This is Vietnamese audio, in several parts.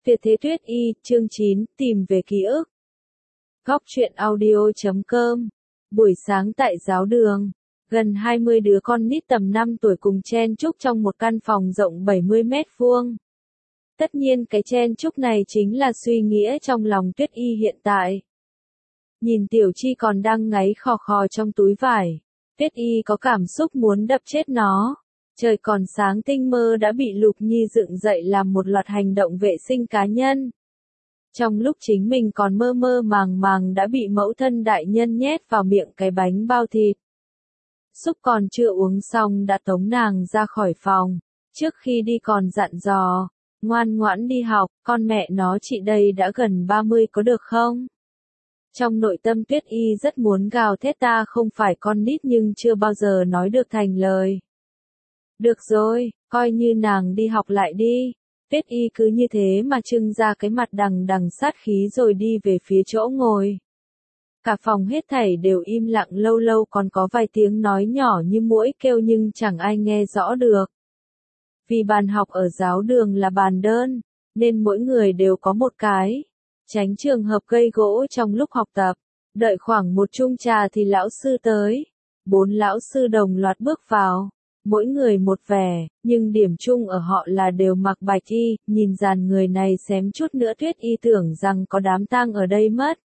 Tuyệt thế Tuyết Y, chương 9, tìm về ký ức. Góc truyện audio.com. Buổi sáng tại giáo đường, gần 20 đứa con nít tầm 5 tuổi cùng chen chúc trong một căn phòng rộng 70 mét vuông. Tất nhiên cái chen chúc này chính là suy nghĩa trong lòng Tuyết Y hiện tại. Nhìn Tiểu Chi còn đang ngáy khò khò trong túi vải, Tuyết Y có cảm xúc muốn đập chết nó. Trời còn sáng tinh mơ đã bị Lục Nhi dựng dậy làm một loạt hành động vệ sinh cá nhân. Trong lúc chính mình còn mơ mơ màng màng đã bị mẫu thân đại nhân nhét vào miệng cái bánh bao thịt. Xúc còn chưa uống xong đã tống nàng ra khỏi phòng, trước khi đi còn dặn dò, ngoan ngoãn đi học, con mẹ nó chị đây đã gần 30 có được không? Trong nội tâm Tuyết Y rất muốn gào thét ta không phải con nít nhưng chưa bao giờ nói được thành lời. Được rồi, coi như nàng đi học lại đi. Tuyết Y cứ như thế mà trưng ra cái mặt đằng đằng sát khí rồi đi về phía chỗ ngồi. Cả phòng hết thảy đều im lặng, lâu lâu còn có vài tiếng nói nhỏ như muỗi kêu nhưng chẳng ai nghe rõ được. Vì bàn học ở giáo đường là bàn đơn, nên mỗi người đều có một cái. Tránh trường hợp gây gỗ trong lúc học tập. Đợi khoảng một chung trà thì lão sư tới. 4 lão sư đồng loạt bước vào. Mỗi người một vẻ, nhưng điểm chung ở họ là đều mặc bạch y, nhìn dàn người này xém chút nữa Tuyết Y tưởng rằng có đám tang ở đây mất.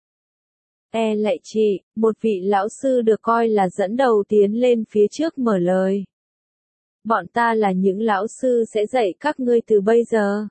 Lạy chị, một vị lão sư được coi là dẫn đầu tiến lên phía trước mở lời. Bọn ta là những lão sư sẽ dạy các ngươi từ bây giờ.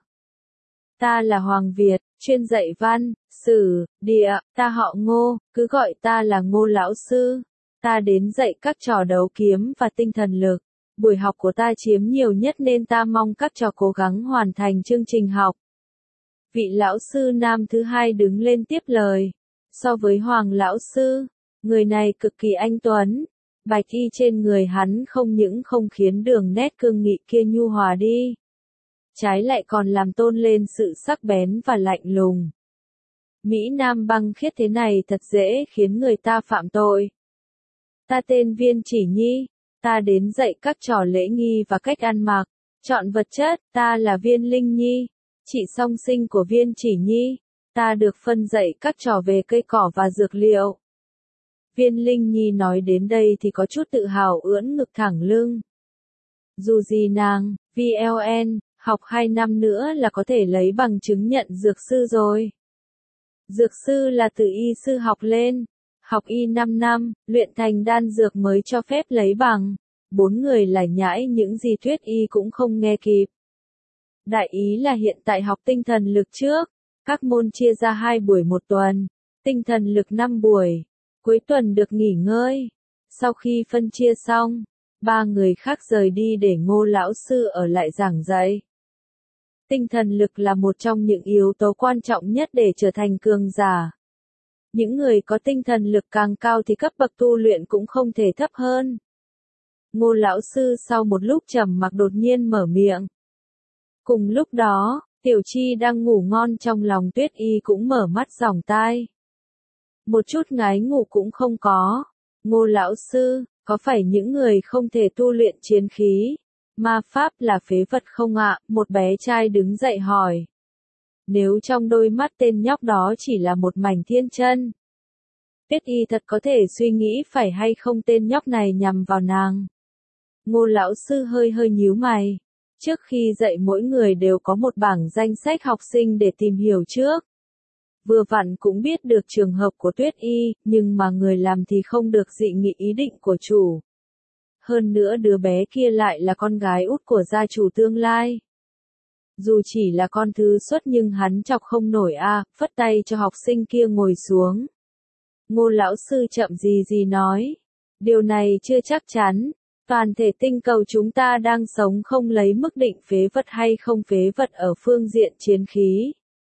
Ta là Hoàng Việt, chuyên dạy văn, sử, địa, ta họ Ngô, cứ gọi ta là Ngô lão sư. Ta đến dạy các trò đấu kiếm và tinh thần lực. Buổi học của ta chiếm nhiều nhất nên ta mong các trò cố gắng hoàn thành chương trình học. Vị lão sư nam thứ hai đứng lên tiếp lời. So với Hoàng lão sư, người này cực kỳ anh tuấn. Bạch y trên người hắn không những không khiến đường nét cương nghị kia nhu hòa đi, trái lại còn làm tôn lên sự sắc bén và lạnh lùng. Mỹ Nam băng khiết thế này thật dễ khiến người ta phạm tội. Ta tên Viên Chỉ Nhi. Ta đến dạy các trò lễ nghi và cách ăn mặc, chọn vật chất, ta là Viên Linh Nhi, chị song sinh của Viên Chỉ Nhi, ta được phân dạy các trò về cây cỏ và dược liệu. Viên Linh Nhi nói đến đây thì có chút tự hào ưỡn ngực thẳng lưng. Dù gì nàng, VLN, học 2 năm nữa là có thể lấy bằng chứng nhận dược sư rồi. Dược sư là từ y sư học lên. Học y 5 năm, luyện thành đan dược mới cho phép lấy bằng. 4 người lải nhải những gì Tuyết Y cũng không nghe kịp. Đại ý là hiện tại học tinh thần lực trước. Các môn chia ra 2 buổi một tuần. Tinh thần lực 5 buổi. Cuối tuần được nghỉ ngơi. Sau khi phân chia xong, 3 người khác rời đi để Ngô lão sư ở lại giảng dạy. Tinh thần lực là một trong những yếu tố quan trọng nhất để trở thành cường giả. Những người có tinh thần lực càng cao thì cấp bậc tu luyện cũng không thể thấp hơn. Ngô lão sư sau một lúc trầm mặc đột nhiên mở miệng. Cùng lúc đó, Tiểu Chi đang ngủ ngon trong lòng Tuyết Y cũng mở mắt dòng tai. Một chút ngái ngủ cũng không có. Ngô lão sư, có phải những người không thể tu luyện chiến khí, ma pháp là phế vật không ạ? Một bé trai đứng dậy hỏi. Nếu trong đôi mắt tên nhóc đó chỉ là một mảnh thiên chân. Tuyết Y thật có thể suy nghĩ phải hay không tên nhóc này nhằm vào nàng. Ngô lão sư hơi nhíu mày. Trước khi dạy mỗi người đều có một bảng danh sách học sinh để tìm hiểu trước. Vừa vặn cũng biết được trường hợp của Tuyết Y, nhưng mà người làm thì không được dị nghị ý định của chủ. Hơn nữa đứa bé kia lại là con gái út của gia chủ tương lai. Dù chỉ là con thứ xuất nhưng hắn chọc không nổi phất tay cho học sinh kia ngồi xuống. Ngô lão sư chậm gì nói. Điều này chưa chắc chắn. Toàn thể tinh cầu chúng ta đang sống không lấy mức định phế vật hay không phế vật ở phương diện chiến khí.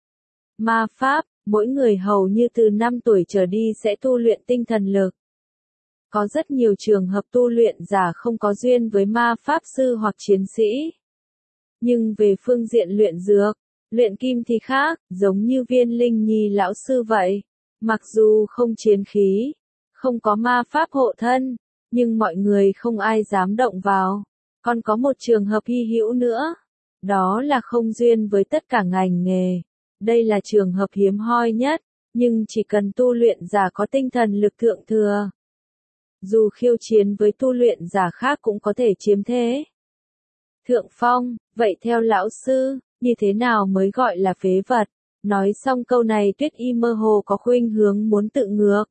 Ma pháp, mỗi người hầu như từ 5 tuổi trở đi sẽ tu luyện tinh thần lực. Có rất nhiều trường hợp tu luyện giả không có duyên với ma pháp sư hoặc chiến sĩ. Nhưng về phương diện luyện dược, luyện kim thì khác, giống như Viên Linh Nhi lão sư vậy. Mặc dù không chiến khí, không có ma pháp hộ thân, nhưng mọi người không ai dám động vào. Còn có một trường hợp hy hữu nữa, đó là không duyên với tất cả ngành nghề. Đây là trường hợp hiếm hoi nhất, nhưng chỉ cần tu luyện giả có tinh thần lực thượng thừa. Dù khiêu chiến với tu luyện giả khác cũng có thể chiếm thế. Thượng phong, vậy theo lão sư, như thế nào mới gọi là phế vật? Nói xong câu này Tuyết Y mơ hồ có khuynh hướng muốn tự ngược.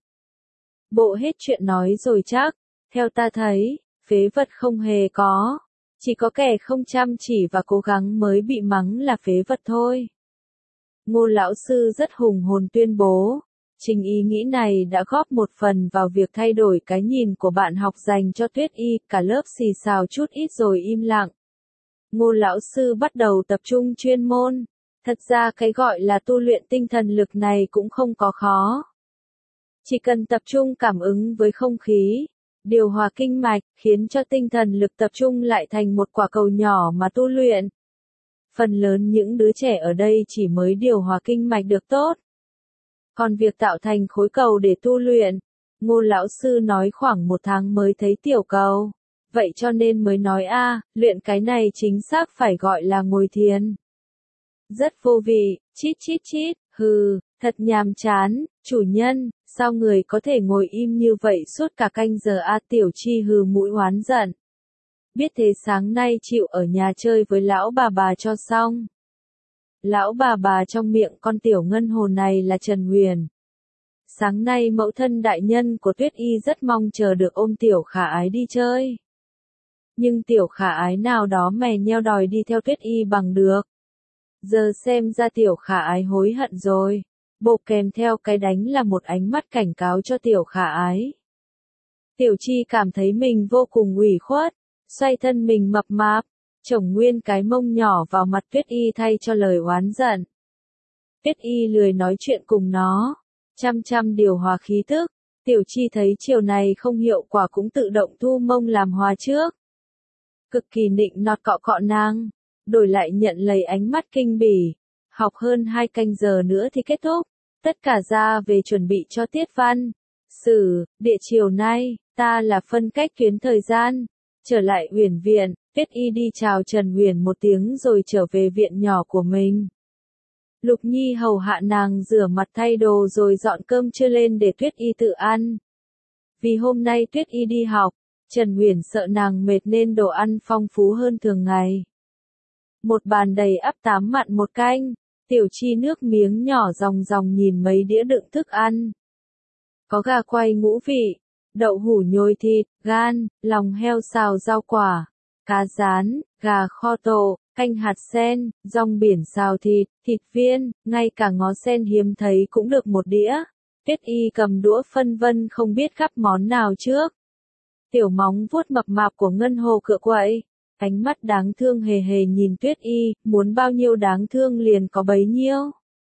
Bộ hết chuyện nói rồi chắc, theo ta thấy, phế vật không hề có. Chỉ có kẻ không chăm chỉ và cố gắng mới bị mắng là phế vật thôi. Ngô lão sư rất hùng hồn tuyên bố. Chính ý nghĩ này đã góp một phần vào việc thay đổi cái nhìn của bạn học dành cho Tuyết Y, cả lớp xì xào chút ít rồi im lặng. Ngô lão sư bắt đầu tập trung chuyên môn. Thật ra cái gọi là tu luyện tinh thần lực này cũng không có khó. Chỉ cần tập trung cảm ứng với không khí, điều hòa kinh mạch, khiến cho tinh thần lực tập trung lại thành một quả cầu nhỏ mà tu luyện. Phần lớn những đứa trẻ ở đây chỉ mới điều hòa kinh mạch được tốt. Còn việc tạo thành khối cầu để tu luyện, Ngô lão sư nói khoảng 1 tháng mới thấy tiểu cầu. Vậy cho nên mới nói luyện cái này chính xác phải gọi là ngồi thiền. Rất vô vị, chít chít chít, hừ, thật nhàm chán, chủ nhân, sao người có thể ngồi im như vậy suốt cả canh giờ Tiểu Chi hừ mũi oán giận. Biết thế sáng nay chịu ở nhà chơi với lão bà cho xong. Lão bà trong miệng con tiểu ngân hồ này là Trần Huyền. Sáng nay mẫu thân đại nhân của Tuyết Y rất mong chờ được ôm tiểu khả ái đi chơi. Nhưng tiểu khả ái nào đó mè nheo đòi đi theo Tuyết Y bằng được. Giờ xem ra tiểu khả ái hối hận rồi. Bộ kèm theo cái đánh là một ánh mắt cảnh cáo cho tiểu khả ái. Tiểu Chi cảm thấy mình vô cùng ủy khuất, xoay thân mình mập mạp, chổng nguyên cái mông nhỏ vào mặt Tuyết Y thay cho lời oán giận. Tuyết Y lười nói chuyện cùng nó, chăm điều hòa khí tức. Tiểu Chi thấy chiều này không hiệu quả cũng tự động thu mông làm hòa trước. Cực kỳ nịnh nọt cọ cọ nàng, đổi lại nhận lấy ánh mắt kinh bỉ. Học hơn 2 canh giờ nữa thì kết thúc, tất cả ra về chuẩn bị cho tiết văn. Sử, địa chiều nay, ta là phân cách tuyến thời gian. Trở lại Uyển viện, Tuyết Y đi chào Trần Huyền một tiếng rồi trở về viện nhỏ của mình. Lục Nhi hầu hạ nàng rửa mặt thay đồ rồi dọn cơm trưa lên để Tuyết Y tự ăn. Vì hôm nay Tuyết Y đi học, Trần Huyền sợ nàng mệt nên đồ ăn phong phú hơn thường ngày. Một bàn đầy ắp 8 mặn 1 canh, Tiểu Chi nước miếng nhỏ ròng nhìn mấy đĩa đựng thức ăn. Có gà quay ngũ vị, đậu hủ nhồi thịt, gan, lòng heo xào rau quả, cá rán, gà kho tộ, canh hạt sen, rong biển xào thịt, thịt viên, ngay cả ngó sen hiếm thấy cũng được một đĩa. Tuyết Y cầm đũa phân vân không biết gắp món nào trước. Tiểu móng vuốt mập mạp của Ngân Hồ cựa quậy, ánh mắt đáng thương hề hề nhìn Tuyết Y, muốn bao nhiêu đáng thương liền có bấy nhiêu.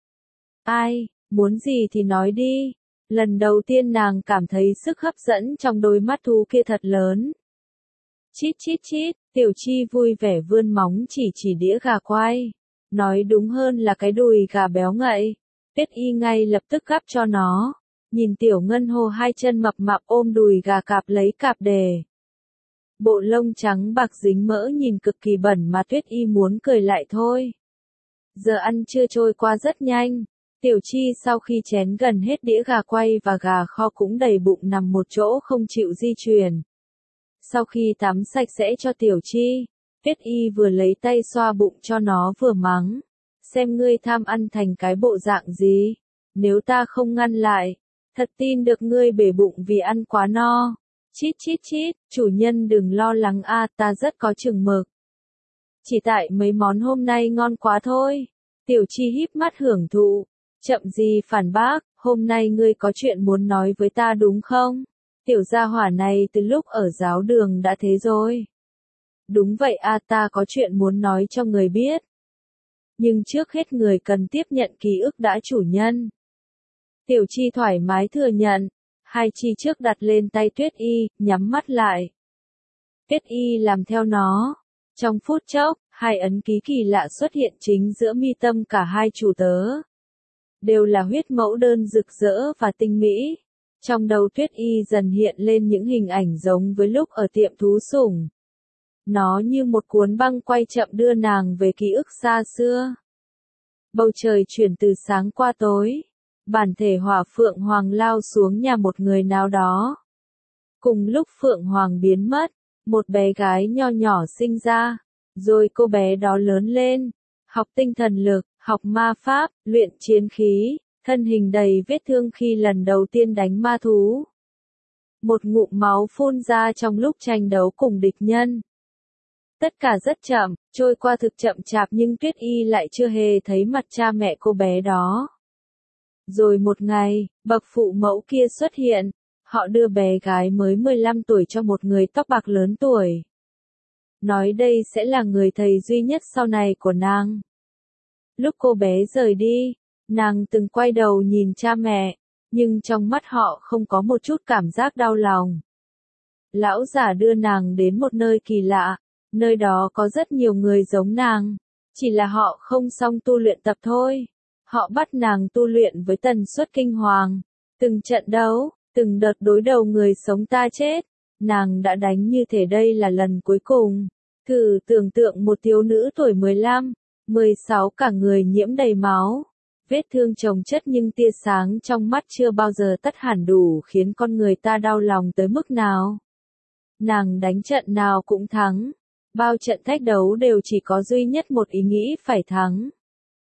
Ai, muốn gì thì nói đi. Lần đầu tiên nàng cảm thấy sức hấp dẫn trong đôi mắt thú kia thật lớn. Chít chít chít, Tiểu Chi vui vẻ vươn móng chỉ đĩa gà quay. Nói đúng hơn là cái đùi gà béo ngậy. Tuyết Y ngay lập tức gắp cho nó. Nhìn Tiểu Ngân Hồ 2 chân mập mạp ôm đùi gà cạp lấy cạp đề. Bộ lông trắng bạc dính mỡ nhìn cực kỳ bẩn mà Tuyết Y muốn cười lại thôi. Giờ ăn trưa trôi qua rất nhanh. Tiểu Chi sau khi chén gần hết đĩa gà quay và gà kho cũng đầy bụng nằm một chỗ không chịu di chuyển. Sau khi tắm sạch sẽ cho Tiểu Chi, Tuyết Y vừa lấy tay xoa bụng cho nó vừa mắng. Xem ngươi tham ăn thành cái bộ dạng gì, nếu ta không ngăn lại, thật tin được ngươi bể bụng vì ăn quá no. Chít chít chít, chủ nhân đừng lo lắng ta rất có chừng mực. Chỉ tại mấy món hôm nay ngon quá thôi. Tiểu Chi híp mắt hưởng thụ. Chậm gì phản bác, hôm nay ngươi có chuyện muốn nói với ta đúng không? Tiểu gia hỏa này từ lúc ở giáo đường đã thế rồi. Đúng vậy ta có chuyện muốn nói cho người biết. Nhưng trước hết người cần tiếp nhận ký ức đã chủ nhân. Tiểu Chi thoải mái thừa nhận. 2 chi trước đặt lên tay Tuyết Y, nhắm mắt lại. Tuyết Y làm theo nó. Trong phút chốc, 2 ấn ký kỳ lạ xuất hiện chính giữa mi tâm cả 2 chủ tớ. Đều là huyết mẫu đơn rực rỡ và tinh mỹ. Trong đầu Tuyết Y dần hiện lên những hình ảnh giống với lúc ở tiệm thú sủng. Nó như một cuốn băng quay chậm đưa nàng về ký ức xa xưa. Bầu trời chuyển từ sáng qua tối. Bản thể hỏa phượng hoàng lao xuống nhà một người nào đó. Cùng lúc phượng hoàng biến mất, một bé gái nho nhỏ sinh ra. Rồi cô bé đó lớn lên, học tinh thần lực, học ma pháp, luyện chiến khí, thân hình đầy vết thương khi lần đầu tiên đánh ma thú. Một ngụm máu phun ra trong lúc tranh đấu cùng địch nhân. Tất cả rất chậm, trôi qua thực chậm chạp nhưng Tuyết Y lại chưa hề thấy mặt cha mẹ cô bé đó. Rồi một ngày, bậc phụ mẫu kia xuất hiện, họ đưa bé gái mới 15 tuổi cho một người tóc bạc lớn tuổi. Nói đây sẽ là người thầy duy nhất sau này của nàng. Lúc cô bé rời đi, nàng từng quay đầu nhìn cha mẹ, nhưng trong mắt họ không có một chút cảm giác đau lòng. Lão giả đưa nàng đến một nơi kỳ lạ, nơi đó có rất nhiều người giống nàng, chỉ là họ không xong tu luyện tập thôi. Họ bắt nàng tu luyện với tần suất kinh hoàng, từng trận đấu, từng đợt đối đầu người sống ta chết, nàng đã đánh như thể đây là lần cuối cùng. Thử tưởng tượng một thiếu nữ tuổi 15, 16 cả người nhiễm đầy máu, vết thương chồng chất nhưng tia sáng trong mắt chưa bao giờ tắt hẳn đủ khiến con người ta đau lòng tới mức nào. Nàng đánh trận nào cũng thắng, bao trận thách đấu đều chỉ có duy nhất một ý nghĩ phải thắng.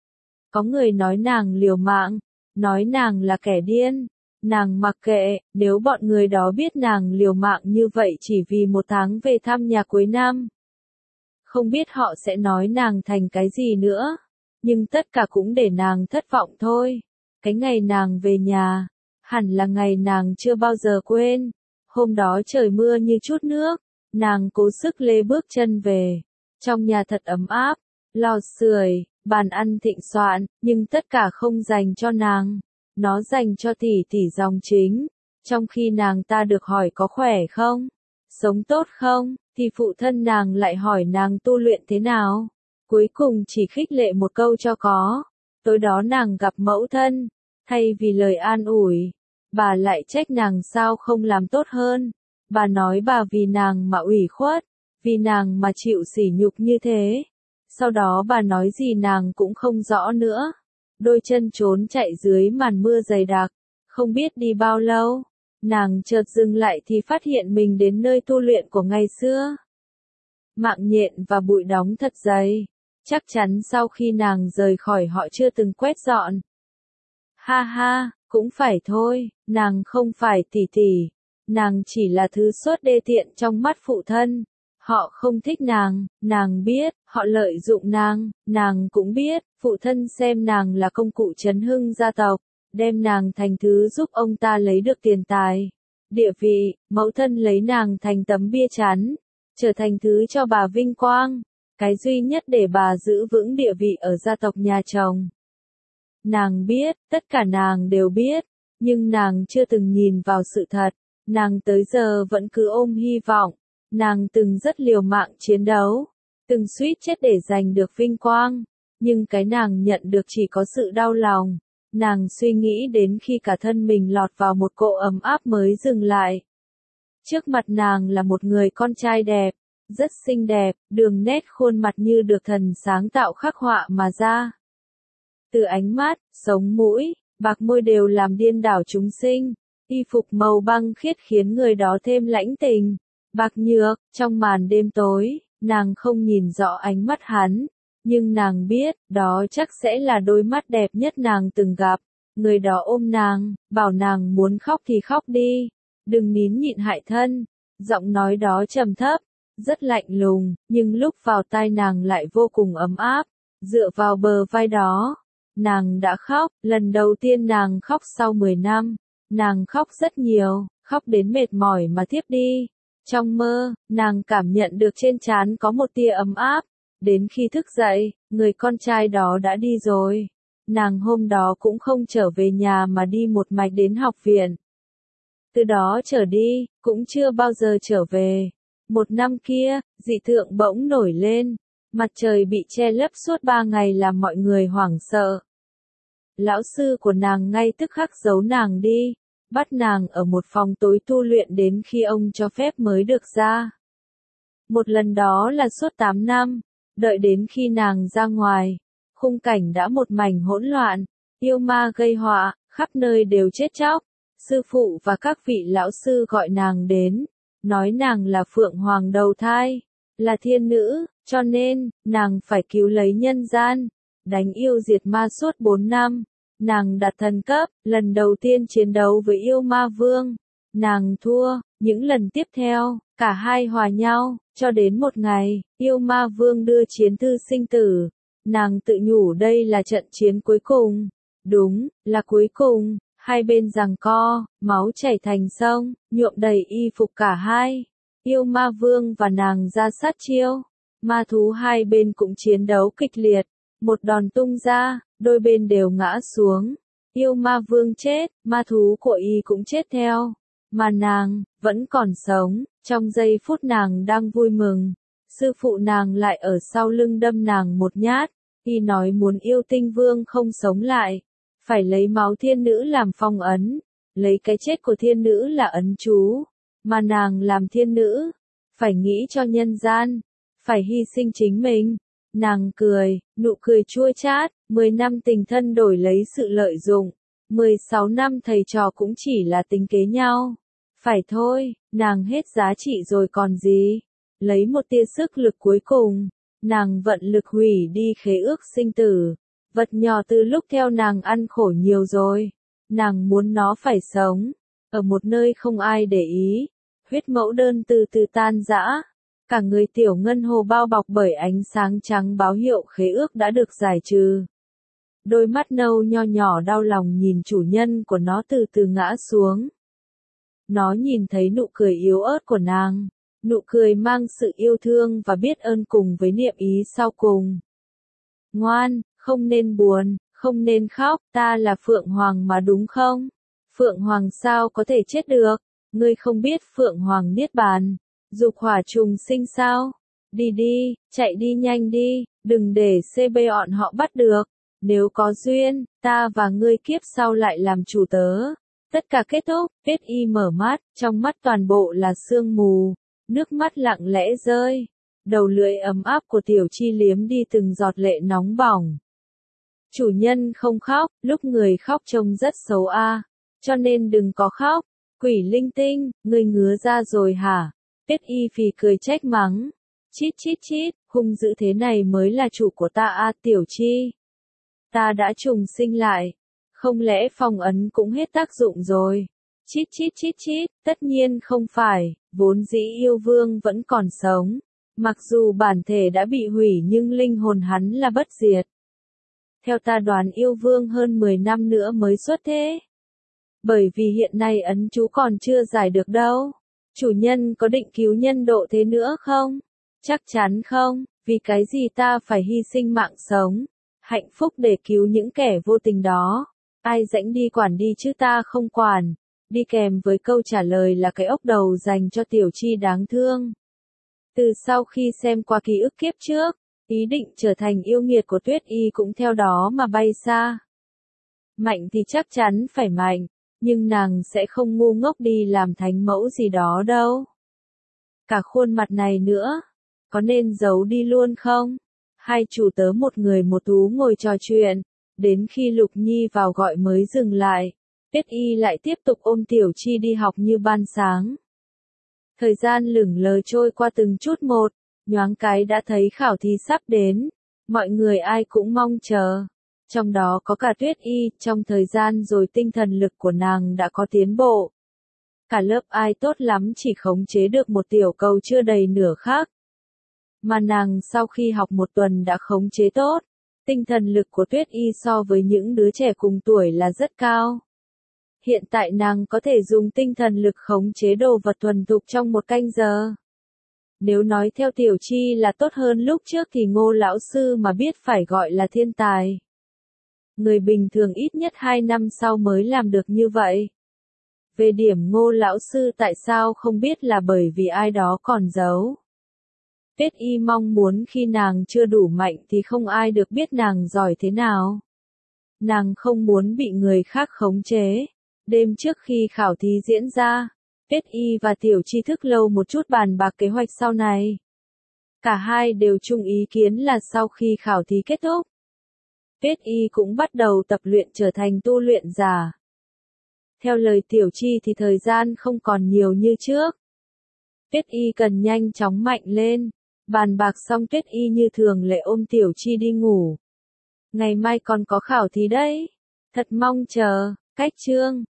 Có người nói nàng liều mạng, nói nàng là kẻ điên, nàng mặc kệ, nếu bọn người đó biết nàng liều mạng như vậy chỉ vì một tháng về thăm nhà cuối năm. Không biết họ sẽ nói nàng thành cái gì nữa, nhưng tất cả cũng để nàng thất vọng thôi. Cái ngày nàng về nhà, hẳn là ngày nàng chưa bao giờ quên. Hôm đó trời mưa như chút nước, nàng cố sức lê bước chân về. Trong nhà thật ấm áp, lò sưởi, bàn ăn thịnh soạn, nhưng tất cả không dành cho nàng. Nó dành cho tỷ tỷ dòng chính. Trong khi nàng ta được hỏi có khỏe không? Sống tốt không? Thì phụ thân nàng lại hỏi nàng tu luyện thế nào. Cuối cùng chỉ khích lệ một câu cho có. Tối đó nàng gặp mẫu thân. Thay vì lời an ủi, bà lại trách nàng sao không làm tốt hơn. Bà nói bà vì nàng mà ủy khuất, vì nàng mà chịu sỉ nhục như thế. Sau đó bà nói gì nàng cũng không rõ nữa. Đôi chân trốn chạy dưới màn mưa dày đặc, không biết đi bao lâu. Nàng chợt dừng lại thì phát hiện mình đến nơi tu luyện của ngày xưa. Mạng nhện và bụi đóng thật dày. Chắc chắn sau khi nàng rời khỏi họ chưa từng quét dọn. Ha ha, cũng phải thôi, nàng không phải tỷ tỷ. Nàng chỉ là thứ sốt đê tiện trong mắt phụ thân. Họ không thích nàng biết, họ lợi dụng nàng cũng biết, phụ thân xem nàng là công cụ trấn hưng gia tộc, đem nàng thành thứ giúp ông ta lấy được tiền tài, địa vị, mẫu thân lấy nàng thành tấm bia chắn, trở thành thứ cho bà vinh quang, cái duy nhất để bà giữ vững địa vị ở gia tộc nhà chồng. Nàng biết, tất cả nàng đều biết, nhưng nàng chưa từng nhìn vào sự thật, nàng tới giờ vẫn cứ ôm hy vọng. Nàng từng rất liều mạng chiến đấu, từng suýt chết để giành được vinh quang, nhưng cái nàng nhận được chỉ có sự đau lòng. Nàng suy nghĩ đến khi cả thân mình lọt vào một cỗ ấm áp mới dừng lại. Trước mặt nàng là một người con trai đẹp, rất xinh đẹp, đường nét khuôn mặt như được thần sáng tạo khắc họa mà ra. Từ ánh mắt, sống mũi, bạc môi đều làm điên đảo chúng sinh, y phục màu băng khiết khiến người đó thêm lãnh tình. Bạc nhược, trong màn đêm tối, nàng không nhìn rõ ánh mắt hắn, nhưng nàng biết, đó chắc sẽ là đôi mắt đẹp nhất nàng từng gặp. Người đó ôm nàng, bảo nàng muốn khóc thì khóc đi, đừng nín nhịn hại thân. Giọng nói đó trầm thấp, rất lạnh lùng, nhưng lúc vào tai nàng lại vô cùng ấm áp. Dựa vào bờ vai đó, nàng đã khóc, lần đầu tiên nàng khóc sau 10 năm. Nàng khóc rất nhiều, khóc đến mệt mỏi mà thiếp đi. Trong mơ, nàng cảm nhận được trên trán có một tia ấm áp. Đến khi thức dậy, người con trai đó đã đi rồi. Nàng hôm đó cũng không trở về nhà mà đi một mạch đến học viện. Từ đó trở đi, cũng chưa bao giờ trở về. Một năm kia, dị tượng bỗng nổi lên. Mặt trời bị che lấp suốt 3 ngày làm mọi người hoảng sợ. Lão sư của nàng ngay tức khắc giấu nàng đi. Bắt nàng ở một phòng tối tu luyện đến khi ông cho phép mới được ra. Một lần đó là suốt 8 năm, đợi đến khi nàng ra ngoài, khung cảnh đã một mảnh hỗn loạn, yêu ma gây họa, khắp nơi đều chết chóc. Sư phụ và các vị lão sư gọi nàng đến, nói nàng là Phượng Hoàng đầu thai, là thiên nữ, cho nên, nàng phải cứu lấy nhân gian, đánh yêu diệt ma suốt 4 năm. Nàng đạt thần cấp, lần đầu tiên chiến đấu với yêu ma vương. Nàng thua, những lần tiếp theo, cả hai hòa nhau, cho đến một ngày, yêu ma vương đưa chiến thư sinh tử. Nàng tự nhủ đây là trận chiến cuối cùng. Đúng, là cuối cùng, hai bên giằng co, máu chảy thành sông, nhuộm đầy y phục cả hai. Yêu ma vương và nàng ra sát chiêu. Ma thú hai bên cũng chiến đấu kịch liệt. Một đòn tung ra, đôi bên đều ngã xuống. Yêu ma vương chết, ma thú của y cũng chết theo. Mà nàng, vẫn còn sống, trong giây phút nàng đang vui mừng. Sư phụ nàng lại ở sau lưng đâm nàng một nhát. Y nói muốn yêu tinh vương không sống lại. Phải lấy máu thiên nữ làm phong ấn. Lấy cái chết của thiên nữ là ấn chú. Mà nàng làm thiên nữ. Phải nghĩ cho nhân gian. Phải hy sinh chính mình. Nàng cười, nụ cười chua chát, 10 năm tình thân đổi lấy sự lợi dụng. 16 năm thầy trò cũng chỉ là tính kế nhau. Phải thôi, nàng hết giá trị rồi còn gì. Lấy một tia sức lực cuối cùng, nàng vận lực hủy đi khế ước sinh tử. Vật nhỏ từ lúc theo nàng ăn khổ nhiều rồi. Nàng muốn nó phải sống, ở một nơi không ai để ý. Huyết mẫu đơn từ từ tan rã. Cả người tiểu ngân hồ bao bọc bởi ánh sáng trắng báo hiệu khế ước đã được giải trừ. Đôi mắt nâu nho nhỏ đau lòng nhìn chủ nhân của nó từ từ ngã xuống. Nó nhìn thấy nụ cười yếu ớt của nàng, nụ cười mang sự yêu thương và biết ơn cùng với niệm ý sau cùng. Ngoan, không nên buồn, không nên khóc, ta là Phượng Hoàng mà đúng không? Phượng Hoàng sao có thể chết được? Ngươi không biết Phượng Hoàng niết bàn. Dục hỏa trùng sinh sao? Đi đi, chạy đi nhanh đi, đừng để CB bọn họ bắt được. Nếu có duyên, ta và ngươi kiếp sau lại làm chủ tớ. Tất cả kết thúc, Tuyết Y mở mắt, trong mắt toàn bộ là sương mù, nước mắt lặng lẽ rơi. Đầu lưỡi ấm áp của Tiểu Chi liếm đi từng giọt lệ nóng bỏng. Chủ nhân không khóc, lúc người khóc trông rất xấu a, cho nên đừng có khóc. Quỷ linh tinh, ngươi ngứa ra rồi hả? Tuyết Y phì cười trách mắng. Chít chít chít, hung dữ thế này mới là chủ của ta a Tiểu Chi. Ta đã trùng sinh lại. Không lẽ phong ấn cũng hết tác dụng rồi? Chít chít chít chít, tất nhiên không phải, vốn dĩ yêu vương vẫn còn sống. Mặc dù bản thể đã bị hủy nhưng linh hồn hắn là bất diệt. Theo ta đoán yêu vương hơn 10 năm nữa mới xuất thế. Bởi vì hiện nay ấn chú còn chưa giải được đâu. Chủ nhân có định cứu nhân độ thế nữa không? Chắc chắn không, vì cái gì ta phải hy sinh mạng sống, hạnh phúc để cứu những kẻ vô tình đó. Ai rảnh đi quản đi chứ ta không quản. Đi kèm với câu trả lời là cái ốc đầu dành cho Tiểu Chi đáng thương. Từ sau khi xem qua ký ức kiếp trước, ý định trở thành yêu nghiệt của Tuyết Y cũng theo đó mà bay xa. Mạnh thì chắc chắn phải mạnh, nhưng nàng sẽ không ngu ngốc đi làm thánh mẫu gì đó đâu. Cả khuôn mặt này nữa, có nên giấu đi luôn không? Hai chủ tớ một người một thú ngồi trò chuyện, đến khi Lục Nhi vào gọi mới dừng lại. Tuyết Y lại tiếp tục ôm Tiểu Chi đi học như ban sáng. Thời gian lững lờ trôi qua từng chút một, nhoáng cái đã thấy khảo thí sắp đến. Mọi người ai cũng mong chờ. Trong đó có cả Tuyết Y, trong thời gian rồi tinh thần lực của nàng đã có tiến bộ. Cả lớp ai tốt lắm chỉ khống chế được một tiểu cầu chưa đầy nửa khắc. Mà nàng sau khi học một tuần đã khống chế tốt. Tinh thần lực của Tuyết Y so với những đứa trẻ cùng tuổi là rất cao. Hiện tại nàng có thể dùng tinh thần lực khống chế đồ vật thuần thục trong 1 canh giờ. Nếu nói theo Tiểu Chi là tốt hơn lúc trước thì Ngô lão sư mà biết phải gọi là thiên tài. Người bình thường ít nhất 2 năm sau mới làm được như vậy. Về điểm Ngô lão sư tại sao không biết là bởi vì ai đó còn giấu. Tuyết Y mong muốn khi nàng chưa đủ mạnh thì không ai được biết nàng giỏi thế nào. Nàng không muốn bị người khác khống chế. Đêm trước khi khảo thí diễn ra, Tuyết Y và Tiểu Chi thức lâu một chút bàn bạc kế hoạch sau này. Cả hai đều chung ý kiến là sau khi khảo thí kết thúc, Tuyết Y cũng bắt đầu tập luyện trở thành tu luyện giả. Theo lời Tiểu Chi thì thời gian không còn nhiều như trước. Tuyết Y cần nhanh chóng mạnh lên. Bàn bạc xong Tuyết Y như thường lệ ôm Tiểu Chi đi ngủ. Ngày mai còn có khảo thí đấy. Thật mong chờ. Cách chương